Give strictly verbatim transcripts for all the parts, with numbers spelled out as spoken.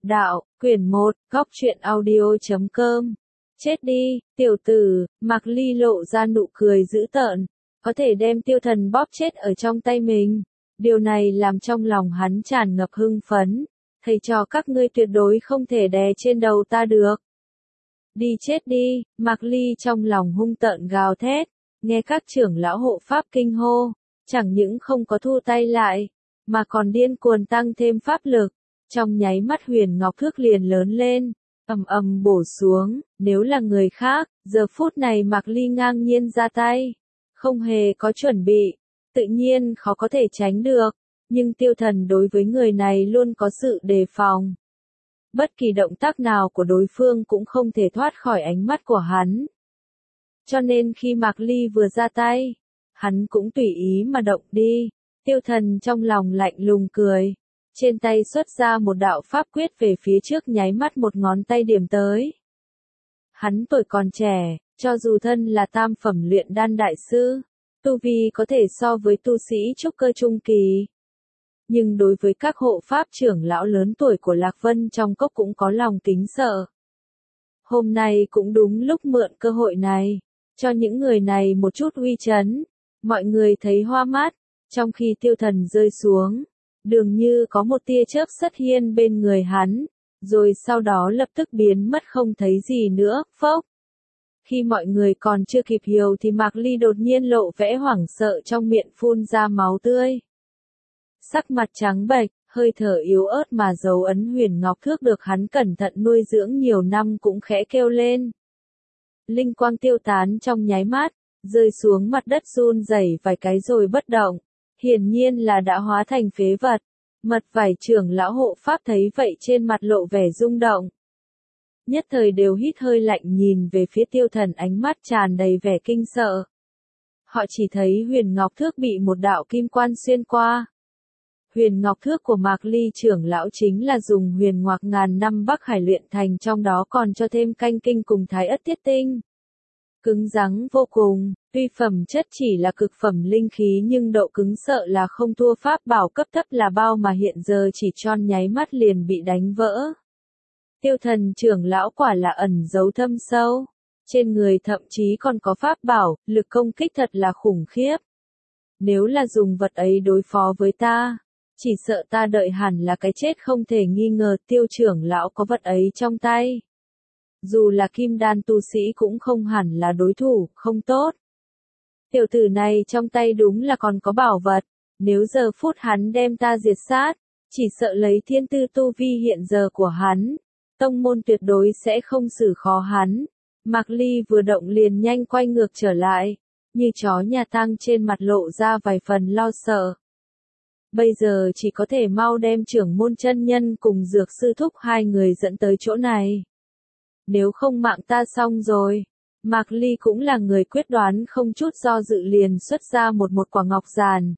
Đạo, quyển một, góc truyện audio chấm com. Chết đi, tiểu tử, Mạc Ly lộ ra nụ cười dữ tợn, có thể đem tiêu thần bóp chết ở trong tay mình. Điều này làm trong lòng hắn tràn ngập hưng phấn, thầy trò các ngươi tuyệt đối không thể đè trên đầu ta được. Đi chết đi, Mạc Ly trong lòng hung tợn gào thét, nghe các trưởng lão hộ pháp kinh hô, chẳng những không có thu tay lại, mà còn điên cuồng tăng thêm pháp lực. Trong nháy mắt huyền ngọc thước liền lớn lên, ầm ầm bổ xuống, nếu là người khác, giờ phút này Mạc Ly ngang nhiên ra tay, không hề có chuẩn bị, tự nhiên khó có thể tránh được, nhưng tiêu thần đối với người này luôn có sự đề phòng. Bất kỳ động tác nào của đối phương cũng không thể thoát khỏi ánh mắt của hắn. Cho nên khi Mạc Ly vừa ra tay, hắn cũng tùy ý mà động đi, tiêu thần trong lòng lạnh lùng cười. Trên tay xuất ra một đạo pháp quyết về phía trước nháy mắt một ngón tay điểm tới. Hắn tuổi còn trẻ, cho dù thân là tam phẩm luyện đan đại sư, tu vi có thể so với tu sĩ trúc cơ trung kỳ. Nhưng đối với các hộ pháp trưởng lão lớn tuổi của Lạc Vân trong cốc cũng có lòng kính sợ. Hôm nay cũng đúng lúc mượn cơ hội này, cho những người này một chút uy chấn. Mọi người thấy hoa mắt, trong khi tiêu thần rơi xuống. Dường như có một tia chớp xuất hiện bên người hắn, rồi sau đó lập tức biến mất không thấy gì nữa, phốc. Khi mọi người còn chưa kịp hiểu thì Mạc Ly đột nhiên lộ vẻ hoảng sợ trong miệng phun ra máu tươi. Sắc mặt trắng bệch, hơi thở yếu ớt mà dấu ấn huyền ngọc thước được hắn cẩn thận nuôi dưỡng nhiều năm cũng khẽ kêu lên. Linh quang tiêu tán trong nháy mắt, rơi xuống mặt đất run rẩy vài cái rồi bất động. Hiển nhiên là đã hóa thành phế vật. Mật vải trưởng lão hộ pháp thấy vậy trên mặt lộ vẻ rung động. Nhất thời đều hít hơi lạnh nhìn về phía tiêu thần, ánh mắt tràn đầy vẻ kinh sợ. Họ chỉ thấy huyền ngọc thước bị một đạo kim quan xuyên qua. Huyền ngọc thước của Mạc Ly trưởng lão chính là dùng huyền ngoạc ngàn năm Bắc Hải luyện thành, trong đó còn cho thêm canh kinh cùng thái ất thiết tinh. Cứng rắn vô cùng, tuy phẩm chất chỉ là cực phẩm linh khí nhưng độ cứng sợ là không thua pháp bảo cấp thấp là bao mà hiện giờ chỉ tròn nháy mắt liền bị đánh vỡ. Tiêu thần trưởng lão quả là ẩn giấu thâm sâu, trên người thậm chí còn có pháp bảo, lực công kích thật là khủng khiếp. Nếu là dùng vật ấy đối phó với ta, chỉ sợ ta đợi hẳn là cái chết không thể nghi ngờ. Tiêu trưởng lão có vật ấy trong tay. Dù là kim đan tu sĩ cũng không hẳn là đối thủ, không tốt. Tiểu tử này trong tay đúng là còn có bảo vật, nếu giờ phút hắn đem ta diệt sát, chỉ sợ lấy thiên tư tu vi hiện giờ của hắn, tông môn tuyệt đối sẽ không xử khó hắn. Mạc Ly vừa động liền nhanh quay ngược trở lại, như chó nhà tang trên mặt lộ ra vài phần lo sợ. Bây giờ chỉ có thể mau đem trưởng môn chân nhân cùng dược sư thúc hai người dẫn tới chỗ này. Nếu không mạng ta xong rồi. Mạc Ly cũng là người quyết đoán, không chút do dự liền xuất ra một một quả ngọc giản.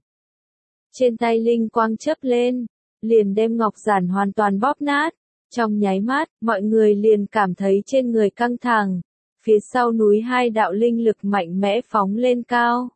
Trên tay linh quang chớp lên, liền đem ngọc giản hoàn toàn bóp nát. Trong nháy mắt, mọi người liền cảm thấy trên người căng thẳng. Phía sau núi hai đạo linh lực mạnh mẽ phóng lên cao.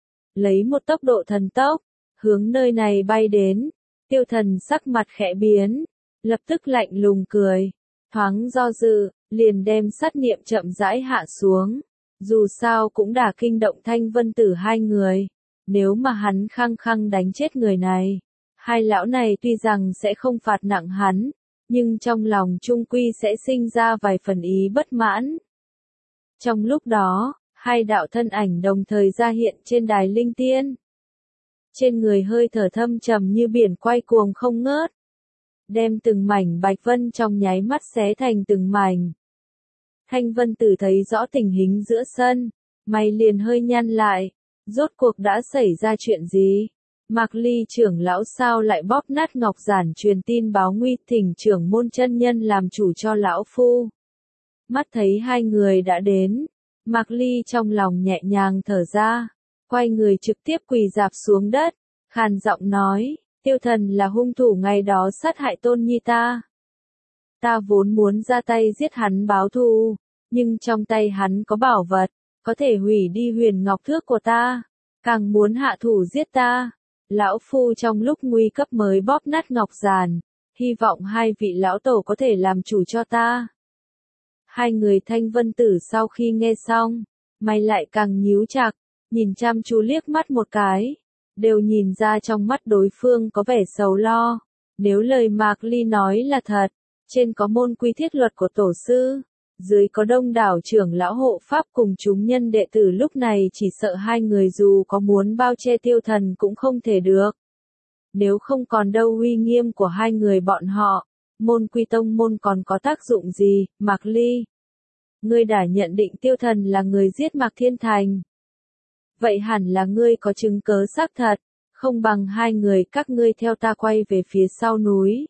Lấy một tốc độ thần tốc, hướng nơi này bay đến. Tiêu thần sắc mặt khẽ biến, lập tức lạnh lùng cười. Thoáng do dự, liền đem sát niệm chậm rãi hạ xuống. Dù sao cũng đã kinh động Thanh Vân Tử hai người. Nếu mà hắn khăng khăng đánh chết người này, hai lão này tuy rằng sẽ không phạt nặng hắn, nhưng trong lòng trung quy sẽ sinh ra vài phần ý bất mãn. Trong lúc đó, hai đạo thân ảnh đồng thời ra hiện trên đài linh tiên. Trên người hơi thở thâm trầm như biển quay cuồng không ngớt, đem từng mảnh bạch vân trong nháy mắt xé thành từng mảnh. Thanh Vân Tử thấy rõ tình hình giữa sân, mày liền hơi nhăn lại, rốt cuộc đã xảy ra chuyện gì? Mạc Ly trưởng lão sao lại bóp nát ngọc giản truyền tin báo nguy, thỉnh trưởng môn chân nhân làm chủ cho lão phu. Mắt thấy hai người đã đến, Mạc Ly trong lòng nhẹ nhàng thở ra, quay người trực tiếp quỳ rạp xuống đất, khàn giọng nói, tiêu thần là hung thủ ngày đó sát hại tôn nhi ta. Ta vốn muốn ra tay giết hắn báo thù, nhưng trong tay hắn có bảo vật, có thể hủy đi huyền ngọc thước của ta, càng muốn hạ thủ giết ta. Lão phu trong lúc nguy cấp mới bóp nát ngọc giản, hy vọng hai vị lão tổ có thể làm chủ cho ta. Hai người Thanh Vân Tử sau khi nghe xong, mày lại càng nhíu chặt, nhìn chăm chú liếc mắt một cái, đều nhìn ra trong mắt đối phương có vẻ sầu lo. Nếu lời Mạc Ly nói là thật, trên có môn quy thiết luật của tổ sư, dưới có đông đảo trưởng lão hộ pháp cùng chúng nhân đệ tử, lúc này chỉ sợ hai người dù có muốn bao che Tiêu Thần cũng không thể được. Nếu không còn đâu uy nghiêm của hai người bọn họ, môn quy tông môn còn có tác dụng gì? Mạc Ly, ngươi đã nhận định Tiêu Thần là người giết Mạc Thiên Thành. Vậy hẳn là ngươi có chứng cớ xác thật, không bằng hai người các ngươi theo ta quay về phía sau núi.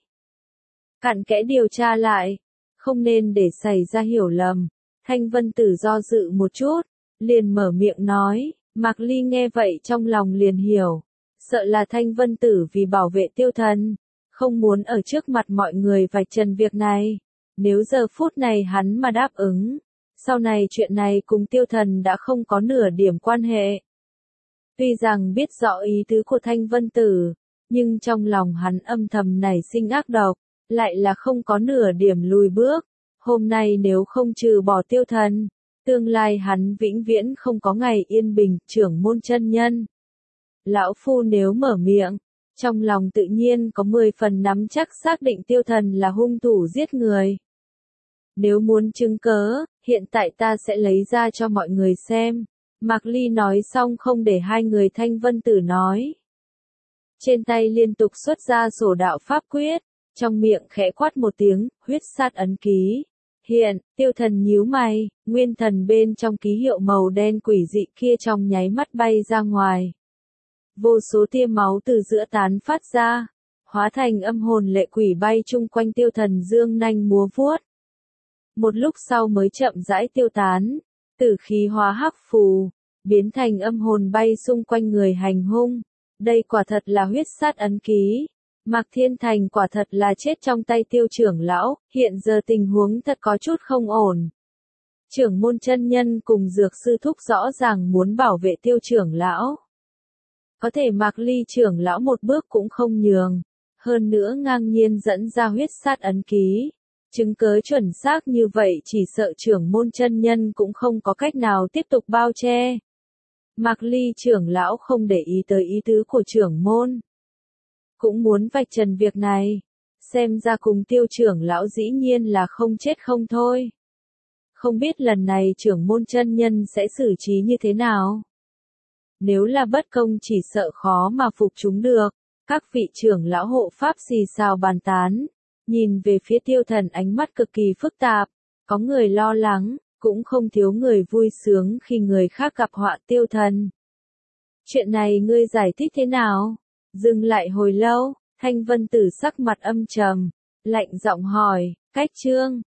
Cặn kẽ điều tra lại, không nên để xảy ra hiểu lầm. Thanh Vân Tử do dự một chút, liền mở miệng nói. Mạc Ly nghe vậy trong lòng liền hiểu, sợ là Thanh Vân Tử vì bảo vệ Tiêu Thần, không muốn ở trước mặt mọi người vạch trần việc này. Nếu giờ phút này hắn mà đáp ứng, sau này chuyện này cùng Tiêu Thần đã không có nửa điểm quan hệ. Tuy rằng biết rõ ý tứ của Thanh Vân Tử, nhưng trong lòng hắn âm thầm nảy sinh ác độc, lại là không có nửa điểm lùi bước. Hôm nay nếu không trừ bỏ Tiêu Thần, tương lai hắn vĩnh viễn không có ngày yên bình. Trưởng môn chân nhân, lão phu nếu mở miệng, trong lòng tự nhiên có mười phần nắm chắc xác định Tiêu Thần là hung thủ giết người. Nếu muốn chứng cớ, hiện tại ta sẽ lấy ra cho mọi người xem. Mạc Ly nói xong không để hai người Thanh Vân Tử nói. Trên tay liên tục xuất ra sổ đạo pháp quyết, trong miệng khẽ quát một tiếng, huyết sát ấn ký. Hiện, Tiêu Thần nhíu mày, nguyên thần bên trong ký hiệu màu đen quỷ dị kia trong nháy mắt bay ra ngoài. Vô số tia máu từ giữa tán phát ra, hóa thành âm hồn lệ quỷ bay chung quanh Tiêu Thần dương nanh múa vuốt. Một lúc sau mới chậm rãi tiêu tán, tử khí hóa hắc phù, biến thành âm hồn bay xung quanh người hành hung. Đây quả thật là huyết sát ấn ký. Mạc Thiên Thành quả thật là chết trong tay Tiêu trưởng lão, hiện giờ tình huống thật có chút không ổn. Trưởng môn chân nhân cùng dược sư thúc rõ ràng muốn bảo vệ Tiêu trưởng lão. Có thể Mạc Ly trưởng lão một bước cũng không nhường, hơn nữa ngang nhiên dẫn ra huyết sát ấn ký. Chứng cớ chuẩn xác như vậy chỉ sợ trưởng môn chân nhân cũng không có cách nào tiếp tục bao che. Mạc Ly trưởng lão không để ý tới ý tứ của trưởng môn, cũng muốn vạch trần việc này, xem ra cùng Tiêu trưởng lão dĩ nhiên là không chết không thôi. Không biết lần này trưởng môn chân nhân sẽ xử trí như thế nào? Nếu là bất công chỉ sợ khó mà phục chúng được. Các vị trưởng lão hộ pháp xì xào bàn tán, nhìn về phía Tiêu Thần ánh mắt cực kỳ phức tạp, có người lo lắng, cũng không thiếu người vui sướng khi người khác gặp họa Tiêu Thần. Chuyện này ngươi giải thích thế nào? Dừng lại hồi lâu, Thanh Vân Tử sắc mặt âm trầm, lạnh giọng hỏi, cách chương,